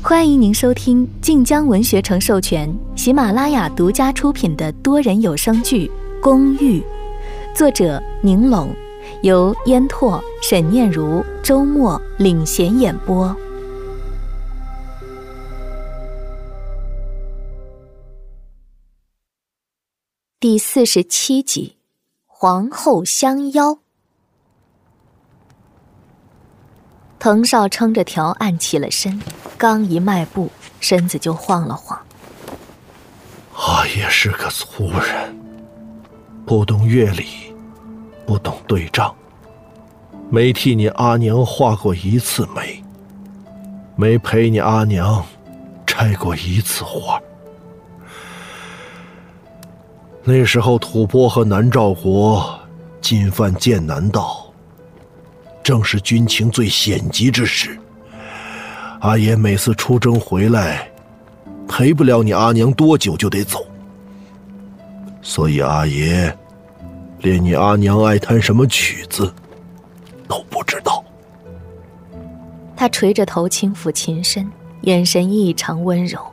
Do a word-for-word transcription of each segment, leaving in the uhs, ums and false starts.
欢迎您收听晋江文学城授权、喜马拉雅独家出品的多人有声剧《公寓》，作者宁拢，由烟拓、沈念如、周末领衔演播。第四十七集，皇后相邀。滕少撑着条案起了身，刚一迈步，身子就晃了晃。 阿爷是个粗人，不懂乐理，不懂对仗，没替你阿娘画过一次眉，没陪你阿娘摘过一次花。那时候吐蕃和南诏国进犯剑南道，正是军情最险急之时。阿爷每次出征回来，陪不了你阿娘多久就得走，所以阿爷连你阿娘爱弹什么曲子都不知道。 他垂着头轻抚琴身，眼神异常温柔。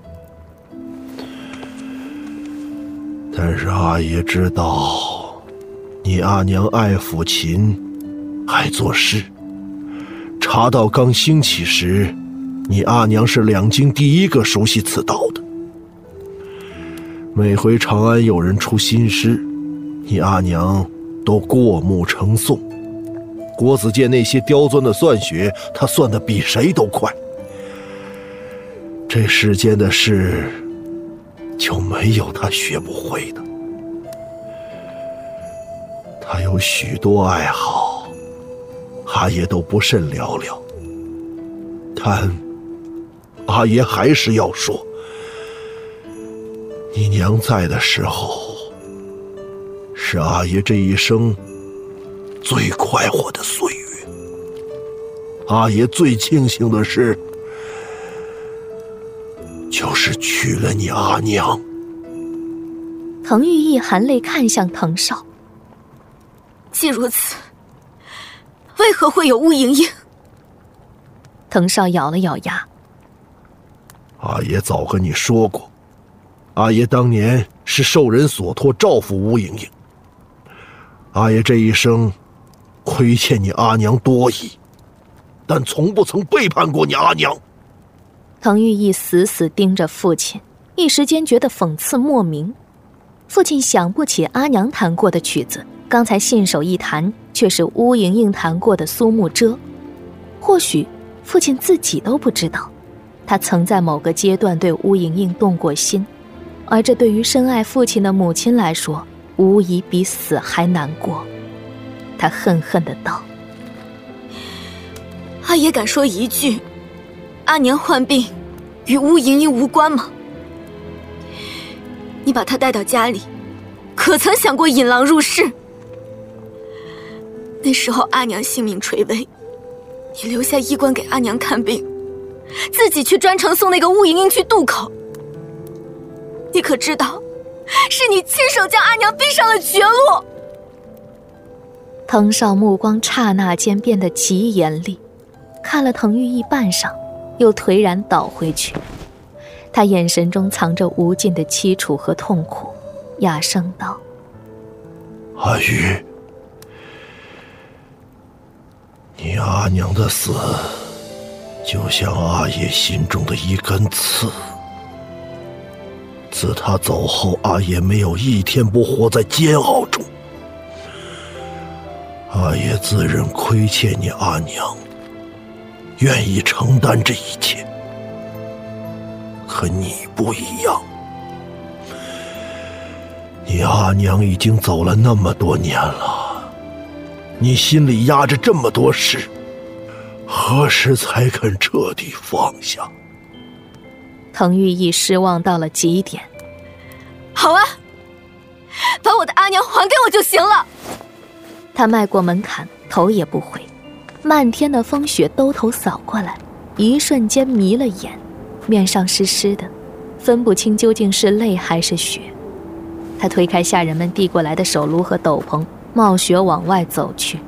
但是阿爷知道，你阿娘爱抚琴，爱作诗。茶道刚兴起时，你阿娘是两京第一个熟悉此道的。每回长安有人出新诗，你阿娘都过目成诵。国子监那些刁钻的算学，她算得比谁都快。这世间的事，就没有她学不会的。她有许多爱好，阿爷都不甚了了，但阿爷还是要说，你娘在的时候，是阿爷这一生最快活的岁月。阿爷最庆幸的事，就是娶了你阿娘。 滕玉意含泪看向滕少， 既如此，为何会有乌莹莹？ 滕少咬了咬牙， 阿爷早跟你说过，阿爷当年是受人所托照拂乌莹莹。阿爷这一生亏欠你阿娘多矣，但从不曾背叛过你阿娘。 滕玉意死死盯着父亲，一时间觉得讽刺莫名。父亲想不起阿娘弹过的曲子，刚才信手一弹却是乌莹莹弹过的苏幕遮。或许父亲自己都不知道，他曾在某个阶段对乌莹莹动过心，而这对于深爱父亲的母亲来说，无疑比死还难过。他恨恨地道： 阿爷敢说一句，阿娘患病与乌莹莹无关吗？你把她带到家里，可曾想过引狼入室？那时候阿娘性命垂危，你留下医官给阿娘看病，自己去专程送那个乌莹莹去渡口。你可知道，是你亲手将阿娘逼上了绝路？ 滕少目光刹那间变得极严厉，看了滕玉意半晌，又颓然倒回去。他眼神中藏着无尽的凄楚和痛苦，哑声道： 阿玉，你阿娘的死，就像阿爷心中的一根刺。自她走后，阿爷没有一天不活在煎熬中。阿爷自认亏欠你阿娘，愿意承担这一切。可你不一样，你阿娘已经走了那么多年了，你心里压着这么多事，何时才肯彻底放下？ 滕玉意失望到了极点。 好啊，把我的阿娘还给我就行了。 他迈过门槛，头也不回。漫天的风雪兜头扫过来，一瞬间迷了眼，面上湿湿的，分不清究竟是泪还是雪。他推开下人们递过来的手炉和斗篷，冒雪往外走去。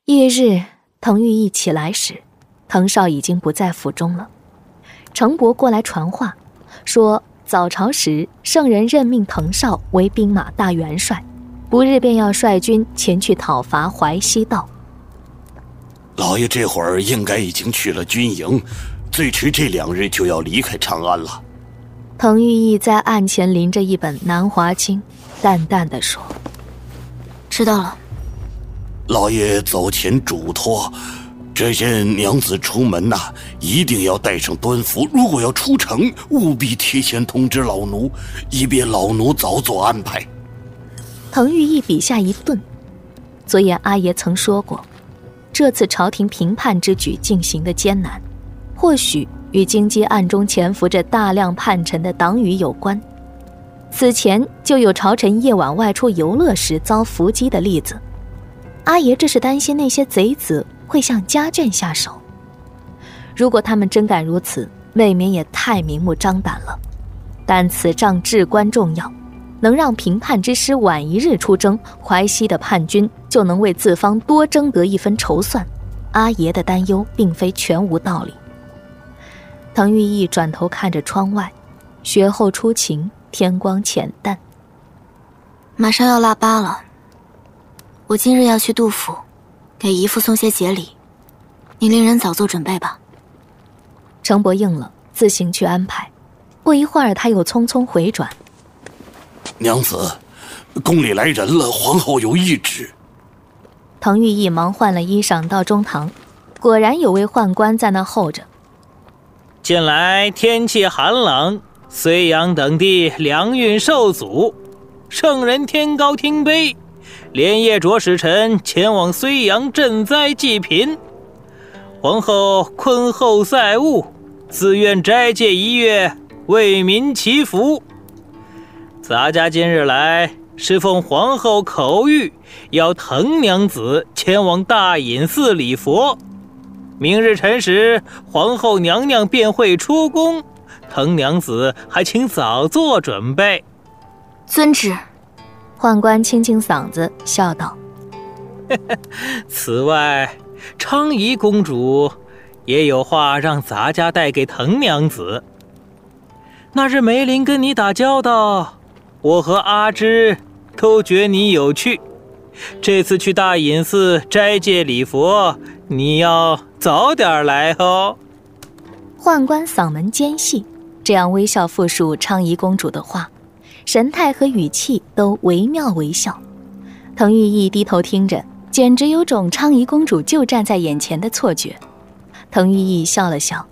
翌日，滕玉义起来时，滕绍已经不在府中了。程伯过来传话，说早朝时圣人任命滕绍为兵马大元帅，不日便要率军前去讨伐淮西道。 老爷这会儿应该已经去了军营，最迟这两日就要离开长安了。 滕玉义在案前临着一本《南华经》，淡淡地说： 知道了。 老爷走前嘱托，这些娘子出门呐、啊，一定要带上端符，如果要出城，务必提前通知老奴，以便老奴早做安排。 滕玉义笔下一顿，昨夜阿爷曾说过，这次朝廷平叛之举进行的艰难，或许与京畿暗中潜伏着大量叛臣的党羽有关。此前就有朝臣夜晚外出游乐时遭伏击的例子。阿爷这是担心那些贼子会向家眷下手，如果他们真敢如此，未免也太明目张胆了。但此仗至关重要，能让平叛之师晚一日出征，淮西的叛军就能为自方多争得一分筹算。阿爷的担忧并非全无道理。滕玉义转头看着窗外，雪后初晴，天光浅淡。 马上要腊八了，我今日要去杜甫，给姨父送些节礼，你令人早做准备吧。 程伯应了，自行去安排。不一会儿，他又匆匆回转： 娘子，宫里来人了，皇后有懿旨。 滕玉义忙换了衣裳到中堂，果然有位宦官在那候着。 近来天气寒冷，睢阳等地粮运受阻，圣人天高听碑，连夜着使臣前往睢阳赈灾济贫。皇后坤厚载物，自愿斋戒一月，为民祈福。咱家今日来，是奉皇后口谕，要滕娘子前往大隐寺礼佛。明日辰时，皇后娘娘便会出宫，滕娘子还请早做准备。 遵旨。 宦官清清嗓子笑道： 此外，昌仪公主也有话让咱家带给滕娘子。那日梅林跟你打交道，我和阿芝都觉你有趣。这次去大隐寺斋戒礼佛，你要早点来哦。 宦官嗓门尖细，这样微笑复述昌仪公主的话，神态和语气都惟妙惟肖。滕玉义低头听着，简直有种昌仪公主就站在眼前的错觉。滕玉义笑了笑：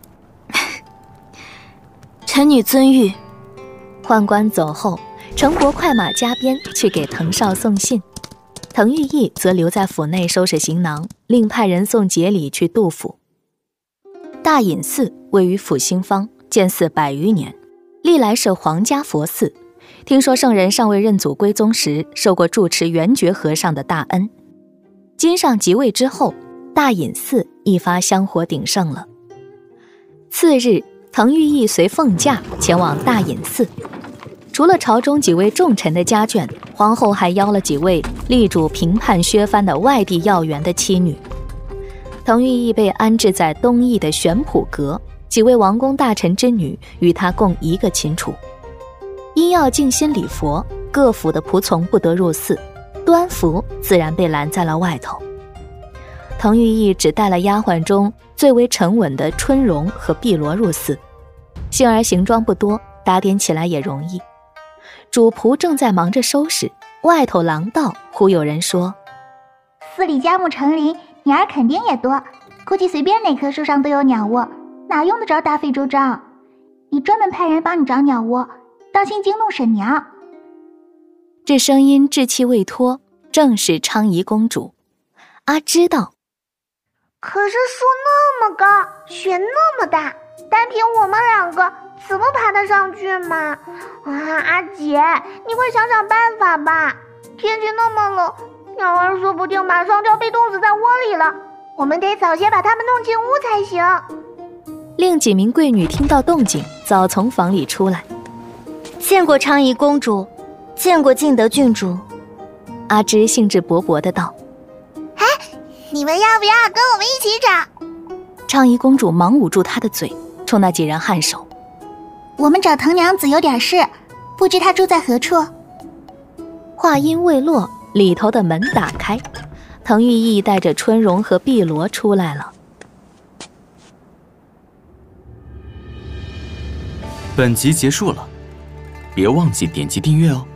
臣女遵谕。 宦官走后，程伯快马加鞭去给滕绍送信，滕玉义则留在府内收拾行囊，另派人送节礼去杜甫。大隐寺位于府兴坊，建寺百余年，历来是皇家佛寺。听说圣人尚未认祖归宗时，受过住持圆觉和尚的大恩。今上即位之后，大隐寺一发香火鼎盛了。次日，滕玉义随凤驾前往大隐寺。除了朝中几位重臣的家眷，皇后还邀了几位力主平叛削藩的外地要员的妻女。滕玉义被安置在东翼的玄圃阁，几位王公大臣之女与他共一个寝处。因要静心礼佛，各府的仆从不得入寺，端服自然被拦在了外头。滕玉义只带了丫鬟中最为沉稳的春荣和碧罗入寺，幸而行装不多，打点起来也容易。主仆正在忙着收拾，外头廊道忽有人说： 寺里佳木成林，鸟儿肯定也多，估计随便哪棵树上都有鸟窝，哪用得着大费周章？你专门派人帮你找鸟窝，当心惊动婶娘。 这声音稚气未脱，正是昌仪公主。阿知道， 可是树那么高，雪那么大，单凭我们两个怎么爬得上去嘛？啊，阿姐，你快想想办法吧！天气那么冷，鸟儿说不定马上就要被冻死在窝里了，我们得早些把它们弄进屋才行。 另几名贵女听到动静，早从房里出来。 见过昌仪公主，见过敬德郡主。 阿芝兴致勃勃地道： 哎， 你们要不要跟我们一起找？ 昌仪公主忙捂住她的嘴，冲那几人颔首。 我们找藤娘子有点事，不知她住在何处。 话音未落，里头的门打开，藤玉意带着春荣和碧罗出来了。 本集结束了，别忘记点击订阅哦。